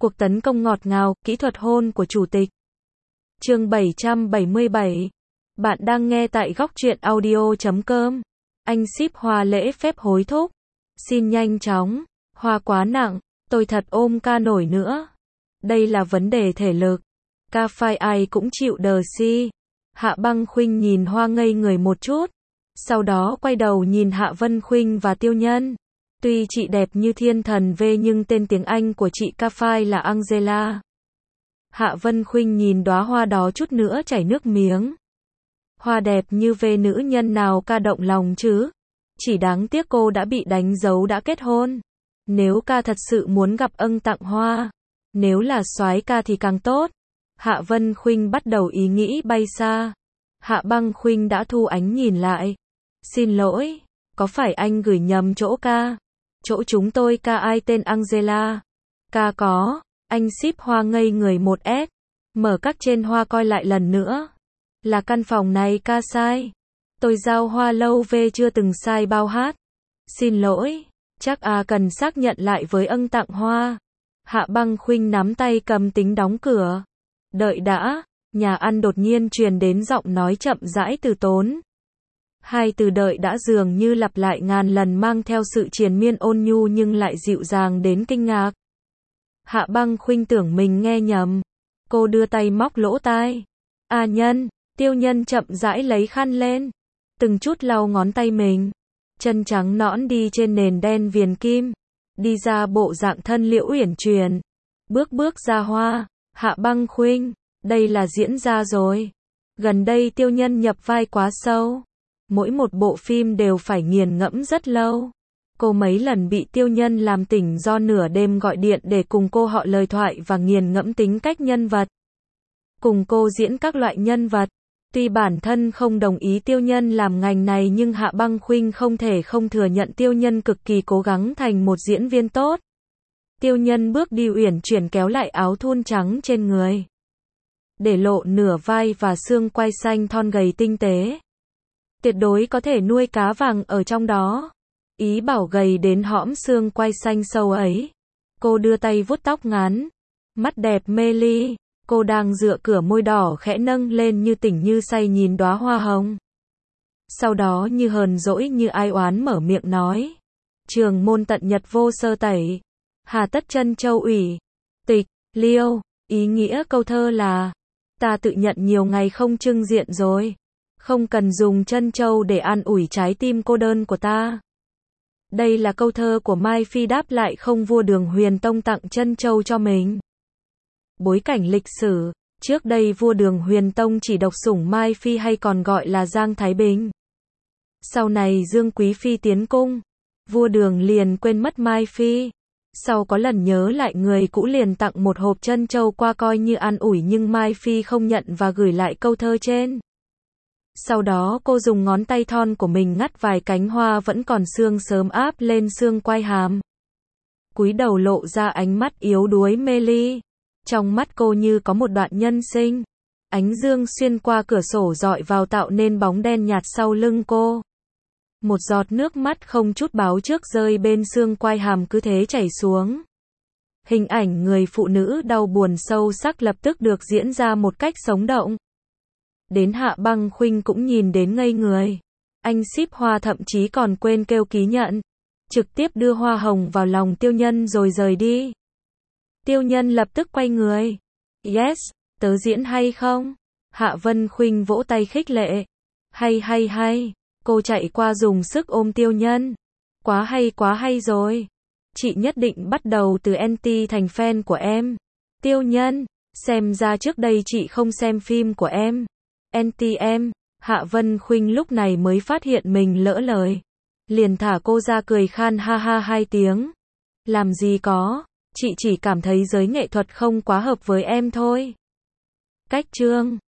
Cuộc tấn công ngọt ngào, kỹ thuật hôn của chủ tịch. Chương 777. Bạn đang nghe tại góc truyện audio.com. Anh ship Hoa lễ phép hối thúc. Xin nhanh chóng. Hoa quá nặng, tôi thật ôm ca nổi nữa. Đây là vấn đề thể lực. Ca phai ai cũng chịu đờ si. Hạ Băng Khuynh nhìn Hoa ngây người một chút. Sau đó quay đầu nhìn Hạ Vân Khuynh và Tiêu Nhân. Tuy chị đẹp như thiên thần V nhưng tên tiếng Anh của chị Ca phai là Angela. Hạ Vân Khuynh nhìn đóa hoa đó chút nữa chảy nước miếng. Hoa đẹp như V nữ nhân nào ca động lòng chứ. Chỉ đáng tiếc cô đã bị đánh dấu đã kết hôn. Nếu ca thật sự muốn gặp ân tặng hoa, nếu là soái ca thì càng tốt. Hạ Vân Khuynh bắt đầu ý nghĩ bay xa. Hạ Băng Khuynh đã thu ánh nhìn lại. Xin lỗi, có phải anh gửi nhầm chỗ ca? Chỗ chúng tôi ca ai tên Angela? Ca có, anh ship Hoa ngây người 1S. Mở các trên Hoa coi lại lần nữa. Là căn phòng này ca sai. Tôi giao Hoa lâu về chưa từng sai bao hát. Xin lỗi, chắc cần xác nhận lại với ân tặng Hoa. Hạ Băng Khuynh nắm tay cầm tính đóng cửa. Đợi đã, nhà ăn đột nhiên truyền đến giọng nói chậm rãi từ Tốn. Hai từ đợi đã dường như lặp lại ngàn lần mang theo sự triền miên ôn nhu nhưng lại dịu dàng đến kinh ngạc. Hạ Băng Khuynh tưởng mình nghe nhầm. Cô đưa tay móc lỗ tai. Nhân, Tiêu Nhân chậm rãi lấy khăn lên. Từng chút lau ngón tay mình. Chân trắng nõn đi trên nền đen viền kim. Đi ra bộ dạng thân liễu uyển chuyển. Bước bước ra Hoa. Hạ Băng Khuynh, đây là diễn ra rồi. Gần đây Tiêu Nhân nhập vai quá sâu. Mỗi một bộ phim đều phải nghiền ngẫm rất lâu. Cô mấy lần bị Tiêu Nhân làm tỉnh do nửa đêm gọi điện để cùng cô họ lời thoại và nghiền ngẫm tính cách nhân vật. Cùng cô diễn các loại nhân vật. Tuy bản thân không đồng ý Tiêu Nhân làm ngành này nhưng Hạ Băng Khuynh không thể không thừa nhận Tiêu Nhân cực kỳ cố gắng thành một diễn viên tốt. Tiêu Nhân bước đi uyển chuyển kéo lại áo thun trắng trên người. Để lộ nửa vai và xương quai xanh thon gầy tinh tế. Tuyệt đối có thể nuôi cá vàng ở trong đó. Ý bảo gầy đến hõm xương quai xanh sâu ấy. Cô đưa tay vuốt tóc ngắn. Mắt đẹp mê ly. Cô đang dựa cửa môi đỏ khẽ nâng lên như tỉnh như say nhìn đóa hoa hồng. Sau đó như hờn dỗi như ai oán mở miệng nói. Trường môn tận nhật vô sơ tẩy. Hà tất chân châu ủy. Tịch, liêu. Ý nghĩa câu thơ là. Ta tự nhận nhiều ngày không trưng diện rồi. Không cần dùng chân châu để an ủi trái tim cô đơn của ta. Đây là câu thơ của Mai Phi đáp lại không vua Đường Huyền Tông tặng chân châu cho mình. Bối cảnh lịch sử, trước đây vua Đường Huyền Tông chỉ độc sủng Mai Phi hay còn gọi là Giang Thái Bình. Sau này Dương Quý Phi tiến cung, vua Đường liền quên mất Mai Phi. Sau có lần nhớ lại người cũ liền tặng một hộp chân châu qua coi như an ủi nhưng Mai Phi không nhận và gửi lại câu thơ trên. Sau đó cô dùng ngón tay thon của mình ngắt vài cánh hoa vẫn còn xương sớm áp lên xương quai hàm. Cúi đầu lộ ra ánh mắt yếu đuối mê ly. Trong mắt cô như có một đoạn nhân sinh. Ánh dương xuyên qua cửa sổ rọi vào tạo nên bóng đen nhạt sau lưng cô. Một giọt nước mắt không chút báo trước rơi bên xương quai hàm cứ thế chảy xuống. Hình ảnh người phụ nữ đau buồn sâu sắc lập tức được diễn ra một cách sống động. Đến Hạ Băng Khuynh cũng nhìn đến ngây người. Anh ship Hoa thậm chí còn quên kêu ký nhận. Trực tiếp đưa hoa hồng vào lòng Tiêu Nhân rồi rời đi. Tiêu Nhân lập tức quay người. Yes, tớ diễn hay không? Hạ Vân Khuynh vỗ tay khích lệ. Hay. Cô chạy qua dùng sức ôm Tiêu Nhân. Quá hay rồi. Chị nhất định bắt đầu từ NT thành fan của em. Tiêu Nhân, xem ra trước đây chị không xem phim của em. NT em. Hạ Vân Khuynh lúc này mới phát hiện mình lỡ lời. Liền thả cô ra cười khan ha ha 2 tiếng. Làm gì có, chị chỉ cảm thấy giới nghệ thuật không quá hợp với em thôi. Cách chương